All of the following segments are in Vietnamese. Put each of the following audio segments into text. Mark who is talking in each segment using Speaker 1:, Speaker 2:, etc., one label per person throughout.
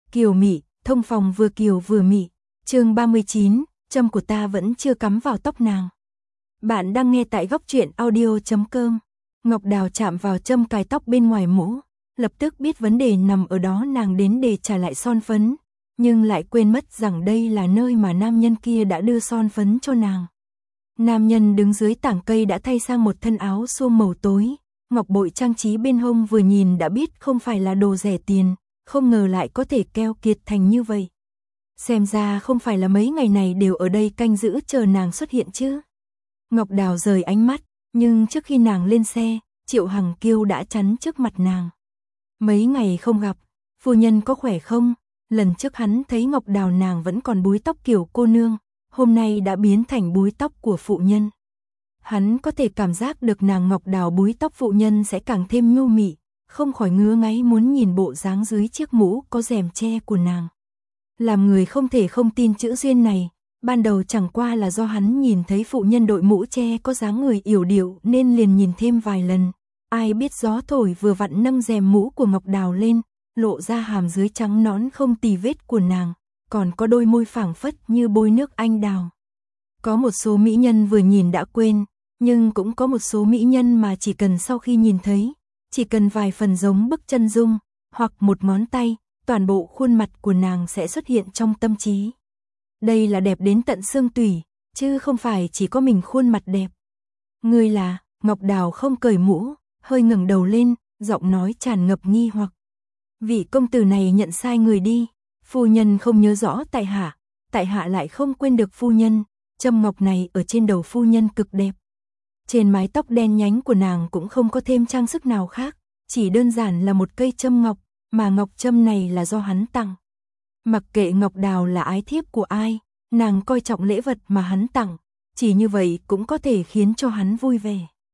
Speaker 1: Kiều mị, thông phòng vừa kiều vừa mị. Chương 39, châm của ta vẫn chưa cắm vào tóc nàng. Bạn đang nghe tại góc truyện audio.com. Ngọc Đào chạm vào châm cài tóc bên ngoài mũ, lập tức biết vấn đề nằm ở đó, nàng đến để trả lại son phấn, nhưng lại quên mất rằng đây là nơi mà nam nhân kia đã đưa son phấn cho nàng. Nam nhân đứng dưới tảng cây đã thay sang một thân áo suông màu tối, ngọc bội trang trí bên hông vừa nhìn đã biết không phải là đồ rẻ tiền, không ngờ lại có thể keo kiệt thành như vậy. Xem ra không phải là mấy ngày này đều ở đây canh giữ chờ nàng xuất hiện chứ. Ngọc Đào rời ánh mắt, nhưng trước khi nàng lên xe, Triệu Hằng Kiêu đã chắn trước mặt nàng. Mấy ngày không gặp, phu nhân có khỏe không? Lần trước hắn thấy Ngọc Đào nàng vẫn còn búi tóc kiểu cô nương, hôm nay đã biến thành búi tóc của phụ nhân. Hắn có thể cảm giác được nàng Ngọc Đào búi tóc phụ nhân sẽ càng thêm nhu mị, không khỏi ngứa ngáy muốn nhìn bộ dáng dưới chiếc mũ có rèm che của nàng. Làm người không thể không tin chữ duyên này, ban đầu chẳng qua là do hắn nhìn thấy phụ nhân đội mũ che có dáng người yểu điệu nên liền nhìn thêm vài lần. Ai biết gió thổi vừa vặn nâng rèm mũ của Ngọc Đào lên, lộ ra hàm dưới trắng nõn không tì vết của nàng, còn có đôi môi phảng phất như bôi nước anh đào. Có một số mỹ nhân vừa nhìn đã quên, nhưng cũng có một số mỹ nhân mà chỉ cần sau khi nhìn thấy, chỉ cần vài phần giống bức chân dung, hoặc một ngón tay, toàn bộ khuôn mặt của nàng sẽ xuất hiện trong tâm trí. Đây là đẹp đến tận xương tủy, chứ không phải chỉ có mình khuôn mặt đẹp. Ngươi là? Ngọc Đào không cởi mũ, hơi ngẩng đầu lên, giọng nói tràn ngập nghi hoặc. Vị công tử này nhận sai người đi, phu nhân không nhớ rõ tại hạ lại không quên được phu nhân, châm ngọc này ở trên đầu phu nhân cực đẹp. Trên mái tóc đen nhánh của nàng cũng không có thêm trang sức nào khác, chỉ đơn giản là một cây châm ngọc, mà ngọc châm này là do hắn tặng. Mặc kệ Ngọc Đào là ái thiếp của ai, nàng coi trọng lễ vật mà hắn tặng, chỉ như vậy cũng có thể khiến cho hắn vui vẻ.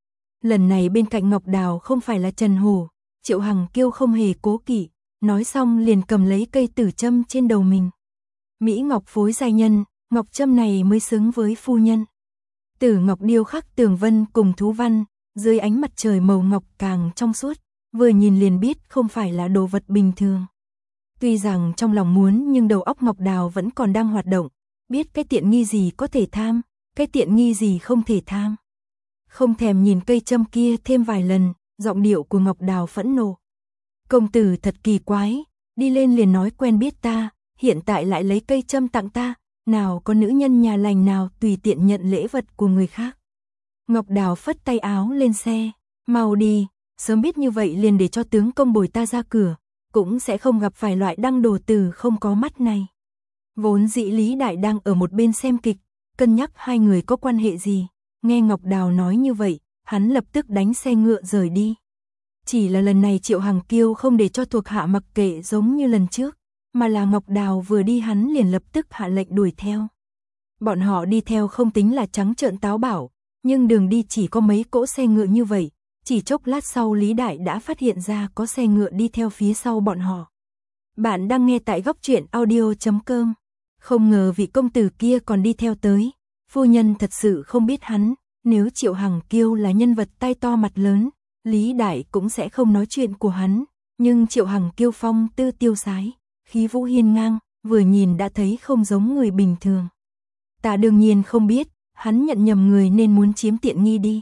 Speaker 1: Lần này bên cạnh Ngọc Đào không phải là Trần Hổ, Triệu Hằng Kiêu không hề cố kỵ, nói xong liền cầm lấy cây tử châm trên đầu mình. Mỹ ngọc phối giai nhân, ngọc châm này mới xứng với phu nhân. Tử ngọc điêu khắc tường vân cùng thú văn, dưới ánh mặt trời màu ngọc càng trong suốt, vừa nhìn liền biết không phải là đồ vật bình thường. Tuy rằng trong lòng muốn nhưng đầu óc Ngọc Đào vẫn còn đang hoạt động, biết cái tiện nghi gì có thể tham, cái tiện nghi gì không thể tham. Không thèm nhìn cây châm kia thêm vài lần, giọng điệu của Ngọc Đào phẫn nộ. Công tử thật kỳ quái, đi lên liền nói quen biết ta, hiện tại lại lấy cây châm tặng ta, nào có nữ nhân nhà lành nào tùy tiện nhận lễ vật của người khác. Ngọc Đào phất tay áo lên xe, mau đi, sớm biết như vậy liền để cho tướng công bồi ta ra cửa, cũng sẽ không gặp phải loại đăng đồ tử không có mắt này. Vốn dĩ Lý Đại đang ở một bên xem kịch, cân nhắc hai người có quan hệ gì, nghe Ngọc Đào nói như vậy, hắn lập tức đánh xe ngựa rời đi. Chỉ là lần này Triệu Hằng Kiêu không để cho thuộc hạ mặc kệ giống như lần trước, mà là Ngọc Đào vừa đi hắn liền lập tức hạ lệnh đuổi theo. Bọn họ đi theo không tính là trắng trợn táo bạo, nhưng đường đi chỉ có mấy cỗ xe ngựa như vậy, chỉ chốc lát sau Lý Đại đã phát hiện ra có xe ngựa đi theo phía sau bọn họ. Bạn đang nghe tại góc truyện audio.com. Không ngờ vị công tử kia còn đi theo tới, phu nhân thật sự không biết hắn, nếu Triệu Hằng Kiêu là nhân vật tay to mặt lớn, Lý Đại cũng sẽ không nói chuyện của hắn, nhưng Triệu Hằng Kiêu phong tư tiêu sái, khí vũ hiên ngang, vừa nhìn đã thấy không giống người bình thường. Ta đương nhiên không biết, hắn nhận nhầm người nên muốn chiếm tiện nghi đi.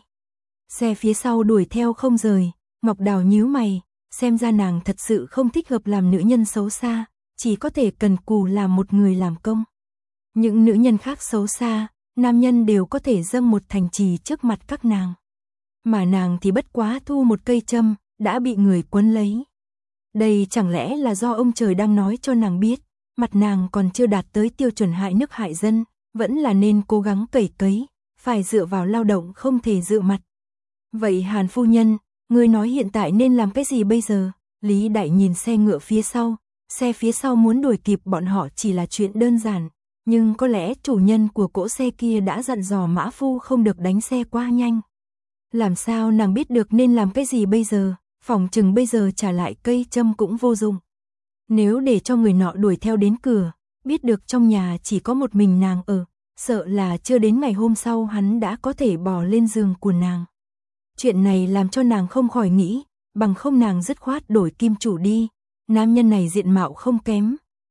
Speaker 1: Xe phía sau đuổi theo không rời, Ngọc Đào nhíu mày, xem ra nàng thật sự không thích hợp làm nữ nhân xấu xa, chỉ có thể cần cù làm một người làm công. Những nữ nhân khác xấu xa, nam nhân đều có thể dâng một thành trì trước mặt các nàng. Mà nàng thì bất quá thu một cây châm, đã bị người quấn lấy. Đây chẳng lẽ là do ông trời đang nói cho nàng biết, mặt nàng còn chưa đạt tới tiêu chuẩn hại nước hại dân, vẫn là nên cố gắng cẩy cấy, phải dựa vào lao động không thể dựa mặt. Vậy Hàn phu nhân, ngươi nói hiện tại nên làm cái gì bây giờ? Lý Đại nhìn xe ngựa phía sau muốn đuổi kịp bọn họ chỉ là chuyện đơn giản, nhưng có lẽ chủ nhân của cỗ xe kia đã dặn dò mã phu không được đánh xe quá nhanh. Làm sao nàng biết được nên làm cái gì bây giờ, phỏng chừng bây giờ trả lại cây châm cũng vô dụng. Nếu để cho người nọ đuổi theo đến cửa, biết được trong nhà chỉ có một mình nàng ở, sợ là chưa đến ngày hôm sau hắn đã có thể bò lên giường của nàng. Chuyện này làm cho nàng không khỏi nghĩ, bằng không nàng dứt khoát đổi kim chủ đi, nam nhân này diện mạo không kém,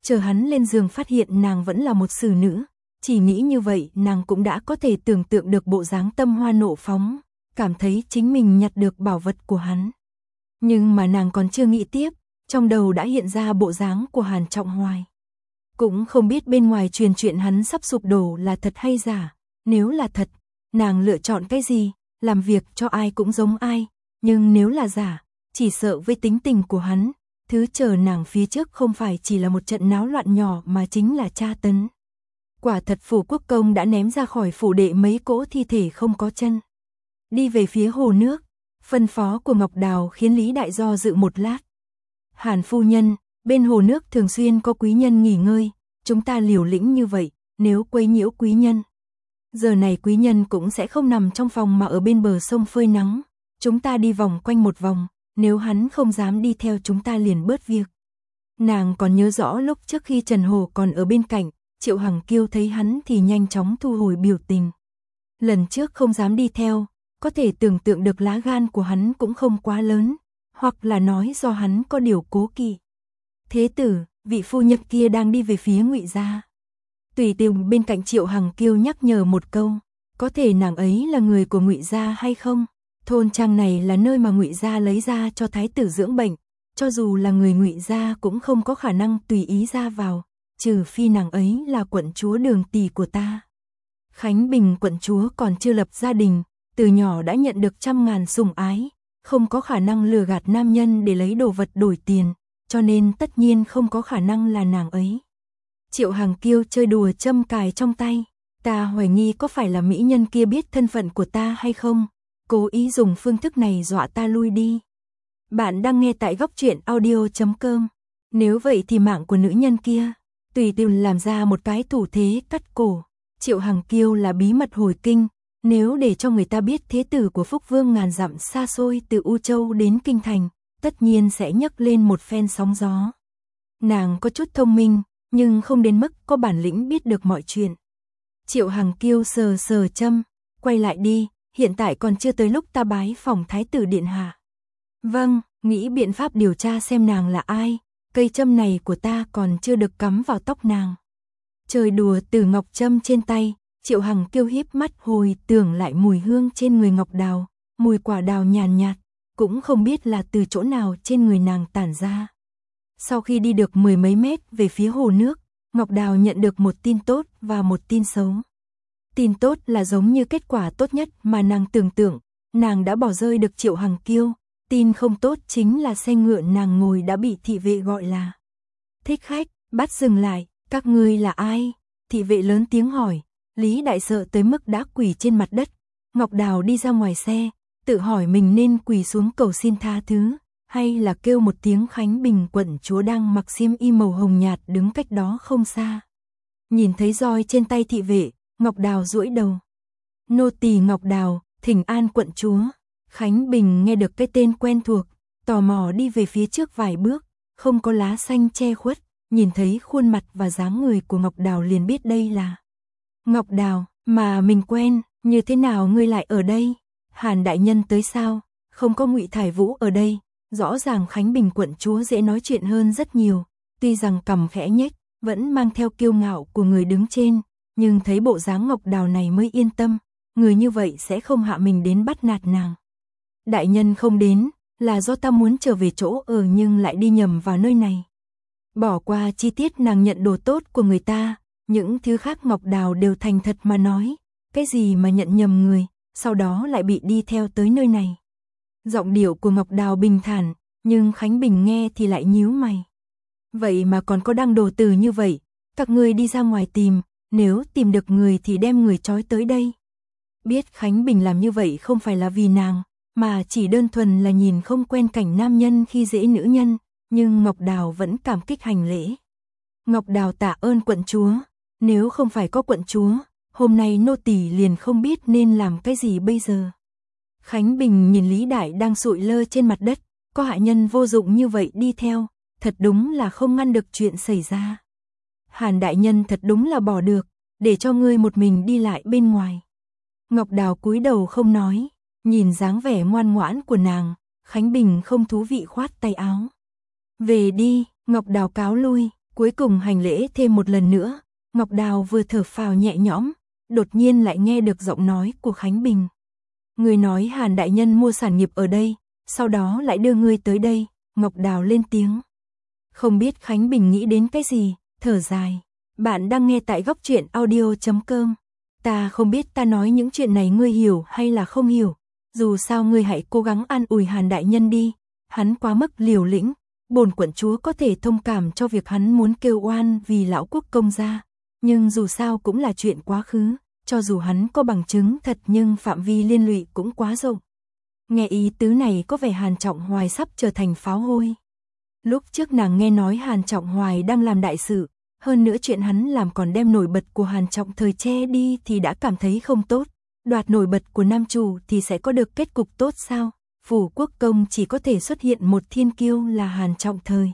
Speaker 1: Chờ hắn lên giường phát hiện nàng vẫn là một xử nữ, chỉ nghĩ như vậy nàng cũng đã có thể tưởng tượng được bộ dáng tâm hoa nộ phóng, cảm thấy chính mình nhặt được bảo vật của hắn. Nhưng mà nàng còn chưa nghĩ tiếp, trong đầu đã hiện ra bộ dáng của Hàn Trọng Hoài. Cũng không biết bên ngoài truyền chuyện hắn sắp sụp đổ là thật hay giả, nếu là thật, nàng lựa chọn cái gì, làm việc cho ai cũng giống ai, nhưng nếu là giả, chỉ sợ với tính tình của hắn, thứ chờ nàng phía trước không phải chỉ là một trận náo loạn nhỏ mà chính là tra tấn. Quả thật Phủ Quốc Công đã ném ra khỏi phủ đệ mấy cỗ thi thể không có chân. Đi về phía hồ nước, phân phó của Ngọc Đào khiến Lý Đại do dự một lát. Hàn phu nhân, bên hồ nước thường xuyên có quý nhân nghỉ ngơi, chúng ta liều lĩnh như vậy, nếu quấy nhiễu quý nhân. Giờ này quý nhân cũng sẽ không nằm trong phòng mà ở bên bờ sông phơi nắng, chúng ta đi vòng quanh một vòng, nếu hắn không dám đi theo chúng ta liền bớt việc. Nàng còn nhớ rõ lúc trước khi Trần Hồ còn ở bên cạnh, Triệu Hằng Kiêu thấy hắn thì nhanh chóng thu hồi biểu tình. Lần trước không dám đi theo, có thể tưởng tượng được lá gan của hắn cũng không quá lớn, hoặc là nói do hắn có điều cố kỵ. Thế tử, vị phu nhân kia đang đi về phía Ngụy gia. Tùy Tiềm bên cạnh Triệu Hằng Kiêu nhắc nhở một câu, có thể nàng ấy là người của Ngụy gia hay không? Thôn trang này là nơi mà Ngụy gia lấy ra cho thái tử dưỡng bệnh, cho dù là người Ngụy gia cũng không có khả năng tùy ý ra vào, trừ phi nàng ấy là quận chúa Đường tỷ của ta. Khánh Bình quận chúa còn chưa lập gia đình, từ nhỏ đã nhận được trăm ngàn sủng ái, không có khả năng lừa gạt nam nhân để lấy đồ vật đổi tiền, cho nên tất nhiên không có khả năng là nàng ấy. Triệu Hằng Kiêu chơi đùa châm cài trong tay, ta hoài nghi có phải là mỹ nhân kia biết thân phận của ta hay không, cố ý dùng phương thức này dọa ta lui đi. Bạn đang nghe tại góc truyện audio.com, nếu vậy thì mạng của nữ nhân kia. Tùy Tiềm làm ra một cái thủ thế cắt cổ, Triệu Hằng Kiêu là bí mật hồi kinh, nếu để cho người ta biết thế tử của Phúc Vương ngàn dặm xa xôi từ U Châu đến Kinh Thành, tất nhiên sẽ nhấc lên một phen sóng gió. Nàng có chút thông minh, nhưng không đến mức có bản lĩnh biết được mọi chuyện. Triệu Hằng Kiêu sờ sờ châm, quay lại đi, hiện tại còn chưa tới lúc ta bái phòng thái tử điện hạ. Vâng, nghĩ biện pháp điều tra xem nàng là ai, cây châm này của ta còn chưa được cắm vào tóc nàng. Chơi đùa từ ngọc châm trên tay, Triệu Hằng Kiêu híp mắt hồi tưởng lại mùi hương trên người Ngọc Đào, mùi quả đào nhàn nhạt, cũng không biết là từ chỗ nào trên người nàng tản ra. Sau khi đi được 10 mấy mét về phía hồ nước, Ngọc Đào nhận được một tin tốt và một tin xấu. Tin tốt là giống như kết quả tốt nhất mà nàng tưởng tượng, nàng đã bỏ rơi được Triệu Hằng Kiêu. Tin không tốt chính là xe ngựa nàng ngồi đã bị thị vệ gọi là thích khách, bắt dừng lại, các ngươi là ai? Thị vệ lớn tiếng hỏi, Lý Đại sợ tới mức đã quỳ trên mặt đất. Ngọc Đào đi ra ngoài xe, tự hỏi mình nên quỳ xuống cầu xin tha thứ, hay là kêu một tiếng Khánh Bình quận chúa đang mặc xiêm y màu hồng nhạt đứng cách đó không xa. Nhìn thấy roi trên tay thị vệ, Ngọc Đào duỗi đầu. Nô tỳ Ngọc Đào, thỉnh an quận chúa. Khánh Bình nghe được cái tên quen thuộc, tò mò đi về phía trước vài bước, không có lá xanh che khuất, nhìn thấy khuôn mặt và dáng người của Ngọc Đào liền biết đây là Ngọc Đào, mà mình quen, như thế nào ngươi lại ở đây? Hàn đại nhân tới sao? Không có Ngụy Thải Vũ ở đây, rõ ràng Khánh Bình quận chúa dễ nói chuyện hơn rất nhiều, tuy rằng cằm khẽ nhếch, vẫn mang theo kiêu ngạo của người đứng trên, nhưng thấy bộ dáng Ngọc Đào này mới yên tâm, người như vậy sẽ không hạ mình đến bắt nạt nàng. Đại nhân không đến, là do ta muốn trở về chỗ ở nhưng lại đi nhầm vào nơi này. Bỏ qua chi tiết nàng nhận đồ tốt của người ta, những thứ khác Ngọc Đào đều thành thật mà nói, cái gì mà nhận nhầm người, sau đó lại bị đi theo tới nơi này. Giọng điệu của Ngọc Đào bình thản, nhưng Khánh Bình nghe thì lại nhíu mày. Vậy mà còn có đăng đồ từ như vậy, các ngươi đi ra ngoài tìm, nếu tìm được người thì đem người trói tới đây. Biết Khánh Bình làm như vậy không phải là vì nàng, mà chỉ đơn thuần là nhìn không quen cảnh nam nhân khi dễ nữ nhân, nhưng Ngọc Đào vẫn cảm kích hành lễ. Ngọc Đào tạ ơn quận chúa, nếu không phải có quận chúa, hôm nay nô tỳ liền không biết nên làm cái gì bây giờ. Khánh Bình nhìn Lý Đại đang sụi lơ trên mặt đất, có hạ nhân vô dụng như vậy đi theo, thật đúng là không ngăn được chuyện xảy ra. Hàn đại nhân thật đúng là bỏ được, để cho ngươi một mình đi lại bên ngoài. Ngọc Đào cúi đầu không nói, nhìn dáng vẻ ngoan ngoãn của nàng, Khánh Bình không thú vị khoát tay áo. Về đi, Ngọc Đào cáo lui, Cuối cùng hành lễ thêm một lần nữa, Ngọc Đào vừa thở phào nhẹ nhõm, đột nhiên lại nghe được giọng nói của Khánh Bình. Người nói Hàn đại nhân mua sản nghiệp ở đây, sau đó lại đưa ngươi tới đây, Ngọc Đào lên tiếng. Không biết Khánh Bình nghĩ đến cái gì, thở dài. Bạn đang nghe tại góc truyện audio.com. Ta không biết ta nói những chuyện này ngươi hiểu hay là không hiểu. Dù sao ngươi hãy cố gắng an ủi Hàn đại nhân đi. Hắn quá mức liều lĩnh. Bổn quận chúa có thể thông cảm cho việc hắn muốn kêu oan vì lão quốc công gia. Nhưng dù sao cũng là chuyện quá khứ. Cho dù hắn có bằng chứng thật nhưng phạm vi liên lụy cũng quá rộng. Nghe ý tứ này có vẻ Hàn Trọng Hoài sắp trở thành pháo hôi. Lúc trước nàng nghe nói Hàn Trọng Hoài đang làm đại sự, hơn nữa chuyện hắn làm còn đem nổi bật của Hàn Trọng Thời che đi thì đã cảm thấy không tốt. Đoạt nổi bật của nam chủ thì sẽ có được kết cục tốt sao? Phủ quốc công chỉ có thể xuất hiện một thiên kiêu là Hàn Trọng Thời.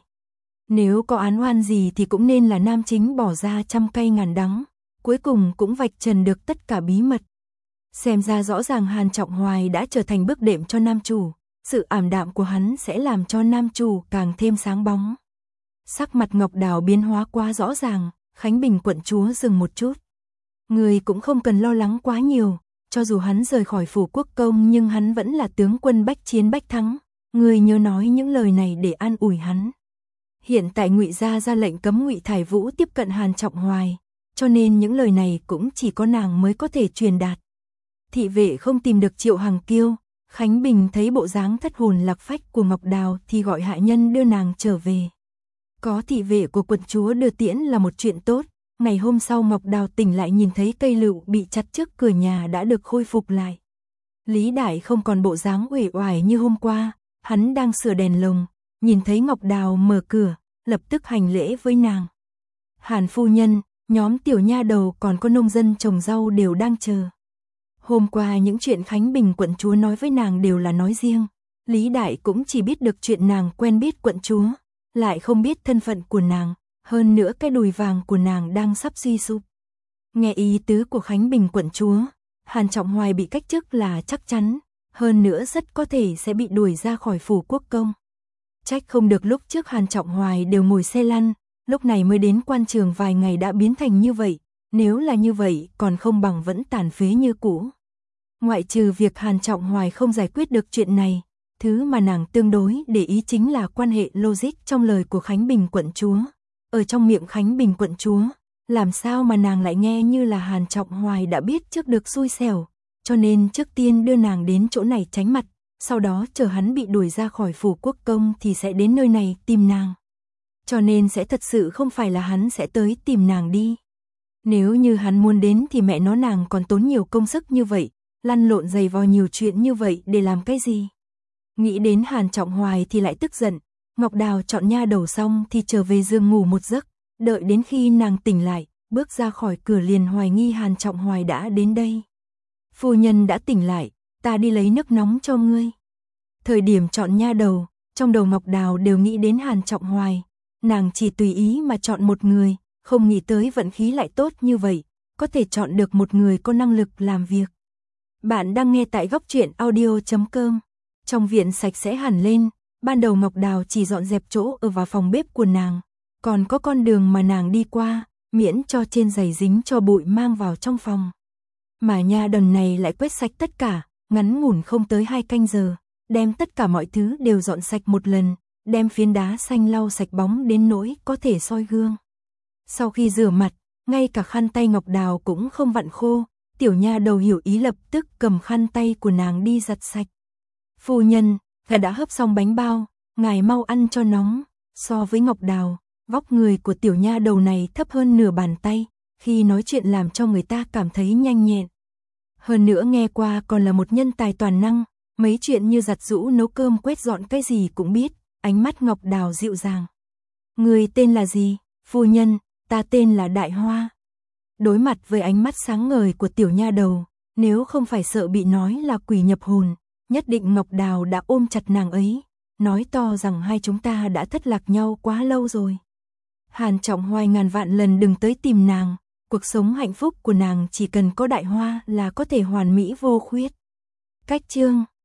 Speaker 1: Nếu có án oan gì thì cũng nên là nam chính bỏ ra trăm cay ngàn đắng, cuối cùng cũng vạch trần được tất cả bí mật. Xem ra rõ ràng Hàn Trọng Hoài đã trở thành bước đệm cho nam chủ, sự ảm đạm của hắn sẽ làm cho nam chủ càng thêm sáng bóng. Sắc mặt Ngọc Đào biến hóa quá rõ ràng, Khánh Bình quận chúa dừng một chút. Người cũng không cần lo lắng quá nhiều, cho dù hắn rời khỏi phủ quốc công nhưng hắn vẫn là tướng quân bách chiến bách thắng, người nhớ nói những lời này để an ủi hắn. Hiện tại Ngụy gia ra lệnh cấm Ngụy Thải Vũ tiếp cận Hàn Trọng Hoài, cho nên những lời này cũng chỉ có nàng mới có thể truyền đạt. Thị vệ không tìm được Triệu Hằng Kiêu, Khánh Bình thấy bộ dáng thất hồn lạc phách của Ngọc Đào thì gọi hạ nhân đưa nàng trở về. Có thị vệ của quận chúa đưa tiễn là một chuyện tốt, ngày hôm sau Ngọc Đào tỉnh lại nhìn thấy cây lựu bị chặt trước cửa nhà đã được khôi phục lại. Lý Đại không còn bộ dáng uể oải như hôm qua, hắn đang sửa đèn lồng, nhìn thấy Ngọc Đào mở cửa, lập tức hành lễ với nàng. Hàn phu nhân, nhóm tiểu nha đầu còn có nông dân trồng rau đều đang chờ. Hôm qua những chuyện Khánh Bình quận chúa nói với nàng đều là nói riêng, Lý Đại cũng chỉ biết được chuyện nàng quen biết quận chúa, lại không biết thân phận của nàng, hơn nữa cái đùi vàng của nàng đang sắp suy sụp. Nghe ý tứ của Khánh Bình quận chúa, Hàn Trọng Hoài bị cách chức là chắc chắn, hơn nữa rất có thể sẽ bị đuổi ra khỏi phủ quốc công. Trách không được lúc trước Hàn Trọng Hoài đều ngồi xe lăn, lúc này mới đến quan trường vài ngày đã biến thành như vậy, nếu là như vậy còn không bằng vẫn tàn phế như cũ. Ngoại trừ việc Hàn Trọng Hoài không giải quyết được chuyện này, thứ mà nàng tương đối để ý chính là quan hệ logic trong lời của Khánh Bình quận chúa. Ở trong miệng Khánh Bình quận chúa, làm sao mà nàng lại nghe như là Hàn Trọng Hoài đã biết trước được xui xẻo, cho nên trước tiên đưa nàng đến chỗ này tránh mặt, sau đó chờ hắn bị đuổi ra khỏi phủ quốc công thì sẽ đến nơi này tìm nàng. Cho nên sẽ thật sự không phải là hắn sẽ tới tìm nàng đi. Nếu như hắn muốn đến thì mẹ nó nàng còn tốn nhiều công sức như vậy, lăn lộn giày vò nhiều chuyện như vậy để làm cái gì? Nghĩ đến Hàn Trọng Hoài thì lại tức giận, Ngọc Đào chọn nha đầu xong thì trở về giường ngủ một giấc, đợi đến khi nàng tỉnh lại, bước ra khỏi cửa liền hoài nghi Hàn Trọng Hoài đã đến đây. Phu nhân đã tỉnh lại, ta đi lấy nước nóng cho ngươi. Thời điểm chọn nha đầu, trong đầu Ngọc Đào đều nghĩ đến Hàn Trọng Hoài, nàng chỉ tùy ý mà chọn một người, không nghĩ tới vận khí lại tốt như vậy, có thể chọn được một người có năng lực làm việc. Bạn đang nghe tại góc truyện audio.com. Trong viện sạch sẽ hẳn lên, ban đầu Ngọc Đào chỉ dọn dẹp chỗ ở vào phòng bếp của nàng, còn có con đường mà nàng đi qua, miễn cho trên giày dính cho bụi mang vào trong phòng. Mà nha đầu này lại quét sạch tất cả, ngắn ngủn không tới 2 canh giờ, đem tất cả mọi thứ đều dọn sạch một lần, đem phiến đá xanh lau sạch bóng đến nỗi có thể soi gương. Sau khi rửa mặt, ngay cả khăn tay Ngọc Đào cũng không vặn khô, tiểu nha đầu hiểu ý lập tức cầm khăn tay của nàng đi giặt sạch. Phu nhân, gà đã hấp xong bánh bao, ngài mau ăn cho nóng. So với Ngọc Đào, vóc người của tiểu nha đầu này thấp hơn nửa bàn tay, khi nói chuyện làm cho người ta cảm thấy nhanh nhẹn. Hơn nữa nghe qua còn là một nhân tài toàn năng, mấy chuyện như giặt giũ nấu cơm quét dọn cái gì cũng biết, ánh mắt Ngọc Đào dịu dàng. Người tên là gì? Phu nhân, ta tên là Đại Hoa. Đối mặt với ánh mắt sáng ngời của tiểu nha đầu, nếu không phải sợ bị nói là quỷ nhập hồn, nhất định Ngọc Đào đã ôm chặt nàng ấy, nói to rằng hai chúng ta đã thất lạc nhau quá lâu rồi. Hàn Trọng Hoài ngàn vạn lần đừng tới tìm nàng, cuộc sống hạnh phúc của nàng chỉ cần có Đại Hoa là có thể hoàn mỹ vô khuyết. Cách chương